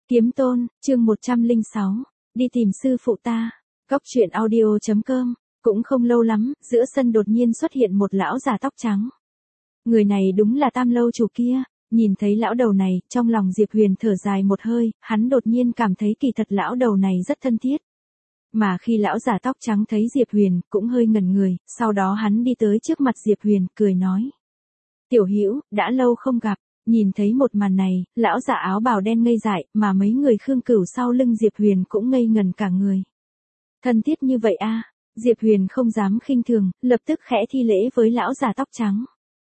Kiếm Tôn, chương 106, đi tìm sư phụ ta. Góc truyện audio.com. Cũng không lâu lắm, giữa sân đột nhiên xuất hiện một lão già tóc trắng. Người này đúng là Tam lâu chủ kia. Nhìn thấy lão đầu này, trong lòng Diệp Huyền thở dài một hơi, hắn đột nhiên cảm thấy kỳ thật lão đầu này rất thân thiết. Mà khi lão già tóc trắng thấy Diệp Huyền, cũng hơi ngẩn người, sau đó hắn đi tới trước mặt Diệp Huyền, cười nói. Tiểu Hữu, đã lâu không gặp. Nhìn thấy một màn này, lão già áo bào đen ngây dại, mà mấy người Khương Cửu sau lưng Diệp Huyền cũng ngây ngần cả người. Thân thiết như vậy a? Diệp Huyền không dám khinh thường, lập tức khẽ thi lễ với lão già tóc trắng.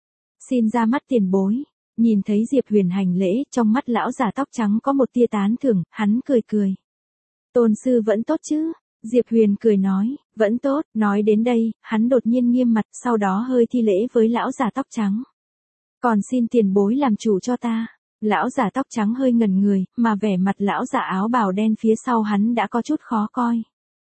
Xin ra mắt tiền bối. Nhìn thấy Diệp Huyền hành lễ, trong mắt lão già tóc trắng có một tia tán thưởng, hắn cười cười. Tôn sư vẫn tốt chứ? Diệp Huyền cười nói, vẫn tốt. Nói đến đây, hắn đột nhiên nghiêm mặt, sau đó hơi thi lễ với lão già tóc trắng. Còn xin tiền bối làm chủ cho ta. Lão già tóc trắng hơi ngẩn người, mà vẻ mặt lão già áo bào đen phía sau hắn đã có chút khó coi.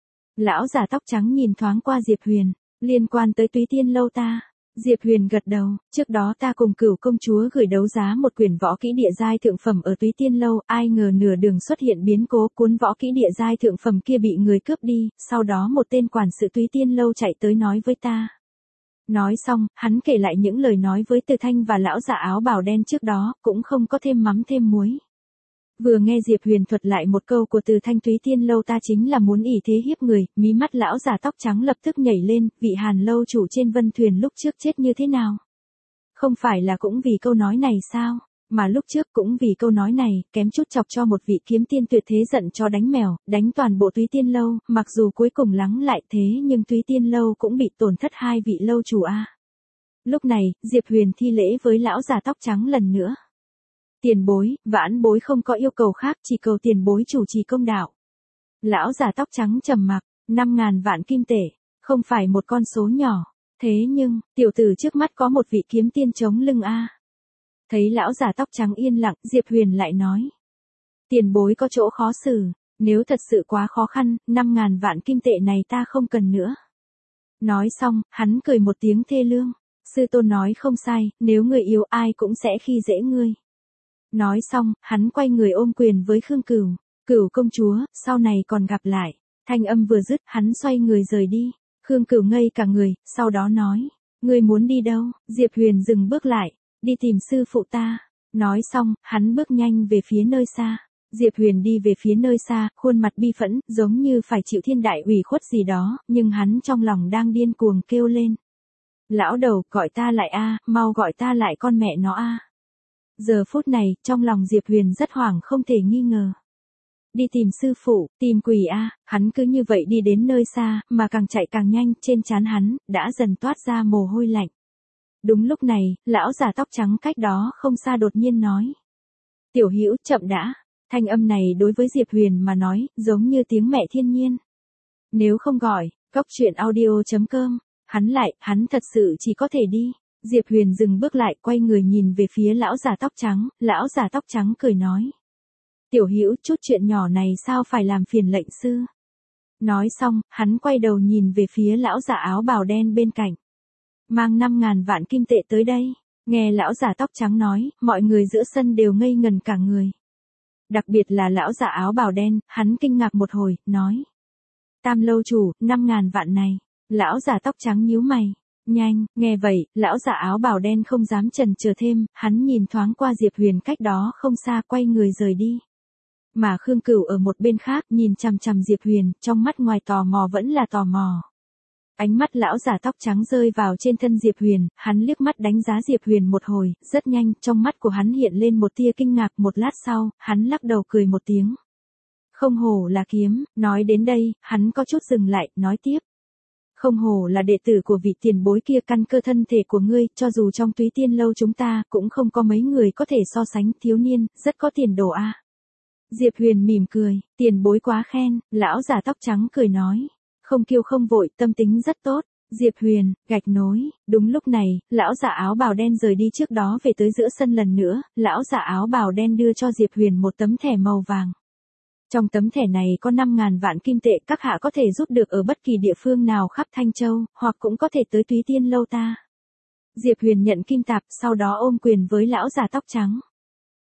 Lão già tóc trắng nhìn thoáng qua Diệp Huyền, liên quan tới Túy Tiên lâu ta. Diệp Huyền gật đầu, trước đó ta cùng Cửu công chúa gửi đấu giá một quyển võ kỹ địa giai thượng phẩm ở Túy Tiên lâu, ai ngờ nửa đường xuất hiện biến cố, cuốn võ kỹ địa giai thượng phẩm kia bị người cướp đi, sau đó một tên quản sự Túy Tiên lâu chạy tới nói với ta. Nói xong, hắn kể lại những lời nói với Từ Thanh và lão già áo bào đen trước đó, cũng không có thêm mắm thêm muối. Vừa nghe Diệp Huyền thuật lại một câu của Từ Thanh, Túy Tiên lâu ta chính là muốn ỷ thế hiếp người, mí mắt lão già tóc trắng lập tức nhảy lên, vị Hàn lâu chủ trên Vân Thuyền lúc trước chết như thế nào? Không phải là cũng vì câu nói này sao? Mà lúc trước cũng vì câu nói này, kém chút chọc cho một vị kiếm tiên tuyệt thế giận cho đánh mèo, đánh toàn bộ Túy Tiên lâu, mặc dù cuối cùng lắng lại thế nhưng Túy Tiên lâu cũng bị tổn thất hai vị lâu chủ a. Lúc này, Diệp Huyền thi lễ với lão già tóc trắng lần nữa. Tiền bối, vãn bối không có yêu cầu khác, chỉ cầu tiền bối chủ trì công đạo. Lão già tóc trắng trầm mặc, 5.000 vạn kim tệ, không phải một con số nhỏ, thế nhưng, tiểu tử trước mắt có một vị kiếm tiên chống lưng a. Thấy lão già tóc trắng yên lặng, Diệp Huyền lại nói. Tiền bối có chỗ khó xử, nếu thật sự quá khó khăn, 5.000 vạn kim tệ này ta không cần nữa. Nói xong, hắn cười một tiếng thê lương. Sư tôn nói không sai, nếu người yếu ai cũng sẽ khi dễ ngươi. Nói xong, hắn quay người ôm quyền với Khương Cửu. Cửu công chúa, sau này còn gặp lại. Thanh âm vừa dứt, hắn xoay người rời đi. Khương Cửu ngây cả người, sau đó nói. Ngươi muốn đi đâu? Diệp Huyền dừng bước lại. Đi tìm sư phụ ta. Nói xong, hắn bước nhanh về phía nơi xa. Diệp Huyền đi về phía nơi xa, khuôn mặt bi phẫn, giống như phải chịu thiên đại ủy khuất gì đó, nhưng hắn trong lòng đang điên cuồng kêu lên. Lão đầu, gọi ta lại a, mau gọi ta lại con mẹ nó a. Giờ phút này, trong lòng Diệp Huyền rất hoảng không thể nghi ngờ. Đi tìm sư phụ, tìm quỷ a, hắn cứ như vậy đi đến nơi xa, mà càng chạy càng nhanh, trên trán hắn, đã dần toát ra mồ hôi lạnh. Đúng lúc này, lão già tóc trắng cách đó không xa đột nhiên nói. Tiểu Hữu chậm đã, thanh âm này đối với Diệp Huyền mà nói, giống như tiếng mẹ thiên nhiên. Nếu không gọi, góc truyện audio.com, hắn thật sự chỉ có thể đi. Diệp Huyền dừng bước lại, quay người nhìn về phía lão già tóc trắng, lão già tóc trắng cười nói. Tiểu Hữu, chút chuyện nhỏ này sao phải làm phiền lệnh sư. Nói xong, hắn quay đầu nhìn về phía lão già áo bào đen bên cạnh. Mang 5.000 vạn kim tệ tới đây. Nghe lão già tóc trắng nói, mọi người giữa sân đều ngây ngần cả người. Đặc biệt là lão già áo bào đen, hắn kinh ngạc một hồi, nói. Tam lâu chủ, 5.000 vạn này. Lão già tóc trắng nhíu mày. Nhanh, nghe vậy, lão già áo bào đen không dám chần chờ thêm, hắn nhìn thoáng qua Diệp Huyền cách đó không xa, quay người rời đi. Mà Khương Cửu ở một bên khác, nhìn chằm chằm Diệp Huyền, trong mắt ngoài tò mò vẫn là tò mò. Ánh mắt lão già tóc trắng rơi vào trên thân Diệp Huyền, hắn liếc mắt đánh giá Diệp Huyền một hồi, rất nhanh, trong mắt của hắn hiện lên một tia kinh ngạc, một lát sau, hắn lắc đầu cười một tiếng. Không hổ là kiếm, nói đến đây, hắn có chút dừng lại, nói tiếp. Không hổ là đệ tử của vị tiền bối kia, căn cơ thân thể của ngươi, cho dù trong Túy Tiên lâu chúng ta, cũng không có mấy người có thể so sánh, thiếu niên, rất có tiền đồ a. Diệp Huyền mỉm cười, tiền bối quá khen, lão già tóc trắng cười nói. Không kiêu không vội, tâm tính rất tốt. Diệp Huyền, gạch nối. Đúng lúc này, lão già áo bào đen rời đi trước đó về tới giữa sân lần nữa, lão già áo bào đen đưa cho Diệp Huyền một tấm thẻ màu vàng. Trong tấm thẻ này có 5.000 vạn kim tệ, các hạ có thể rút được ở bất kỳ địa phương nào khắp Thanh Châu, hoặc cũng có thể tới Túy Tiên lâu ta. Diệp Huyền nhận kim tạp, sau đó ôm quyền với lão già tóc trắng.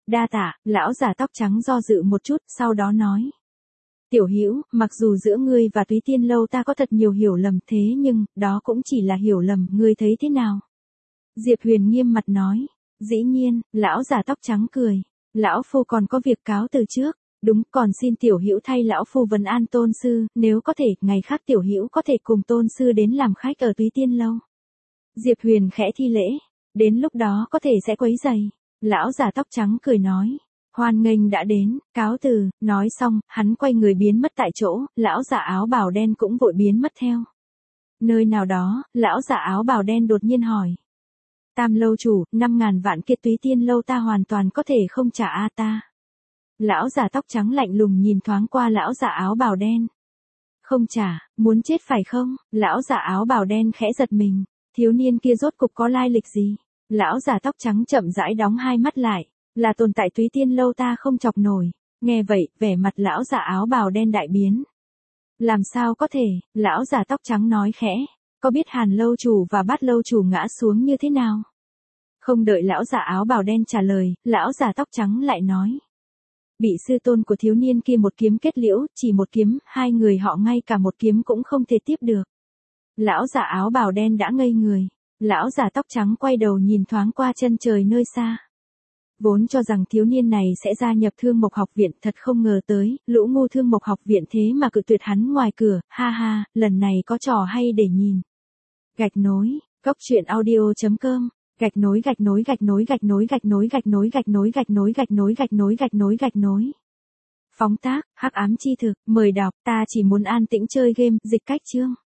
Đa tạ, lão giả tóc trắng do dự một chút, sau đó nói. Tiểu Hữu, mặc dù giữa ngươi và Túy Tiên lâu ta có thật nhiều hiểu lầm thế nhưng, đó cũng chỉ là hiểu lầm, ngươi thấy thế nào? Diệp Huyền nghiêm mặt nói. Dĩ nhiên, lão giả tóc trắng cười. Lão phu còn có việc cáo từ trước. Đúng, còn xin tiểu hữu thay lão phu vấn an tôn sư, nếu có thể, ngày khác tiểu hữu có thể cùng tôn sư đến làm khách ở Túy Tiên lâu. Diệp Huyền khẽ thi lễ. Đến lúc đó có thể sẽ quấy rầy. Lão giả tóc trắng cười nói. Hoan nghênh đã đến, cáo từ, nói xong, hắn quay người biến mất tại chỗ, lão giả áo bào đen cũng vội biến mất theo. Nơi nào đó, lão giả áo bào đen đột nhiên hỏi. Tam lâu chủ, 5.000 vạn kia Túy Tiên lâu ta hoàn toàn có thể không trả a ta. Lão giả tóc trắng lạnh lùng nhìn thoáng qua lão giả áo bào đen. Không trả, muốn chết phải không? Lão giả áo bào đen khẽ giật mình. Thiếu niên kia rốt cục có lai lịch gì? Lão giả tóc trắng chậm rãi đóng hai mắt lại. Là tồn tại Túy Tiên lâu ta không chọc nổi. Nghe vậy, vẻ mặt lão giả áo bào đen đại biến. Làm sao có thể? Lão giả tóc trắng nói khẽ. Có biết Hàn lâu chủ và Bát lâu chủ ngã xuống như thế nào? Không đợi lão giả áo bào đen trả lời, lão giả tóc trắng lại nói. Bị sư tôn của thiếu niên kia một kiếm kết liễu, chỉ một kiếm, hai người họ ngay cả một kiếm cũng không thể tiếp được. Lão giả áo bào đen đã ngây người. Lão giả tóc trắng quay đầu nhìn thoáng qua chân trời nơi xa. Vốn cho rằng thiếu niên này sẽ gia nhập Thương Mộc học viện, thật không ngờ tới, lũ ngu Thương Mộc học viện thế mà cự tuyệt hắn ngoài cửa, ha ha, lần này có trò hay để nhìn. Gạch nối, goctruyện audio.com, gạch nối gạch nối gạch nối gạch nối gạch nối gạch nối gạch nối gạch nối gạch nối gạch nối gạch nối gạch nối. Phóng tác, Hắc Ám Chi Thực, mời đọc, ta chỉ muốn an tĩnh chơi game, dịch cách chương.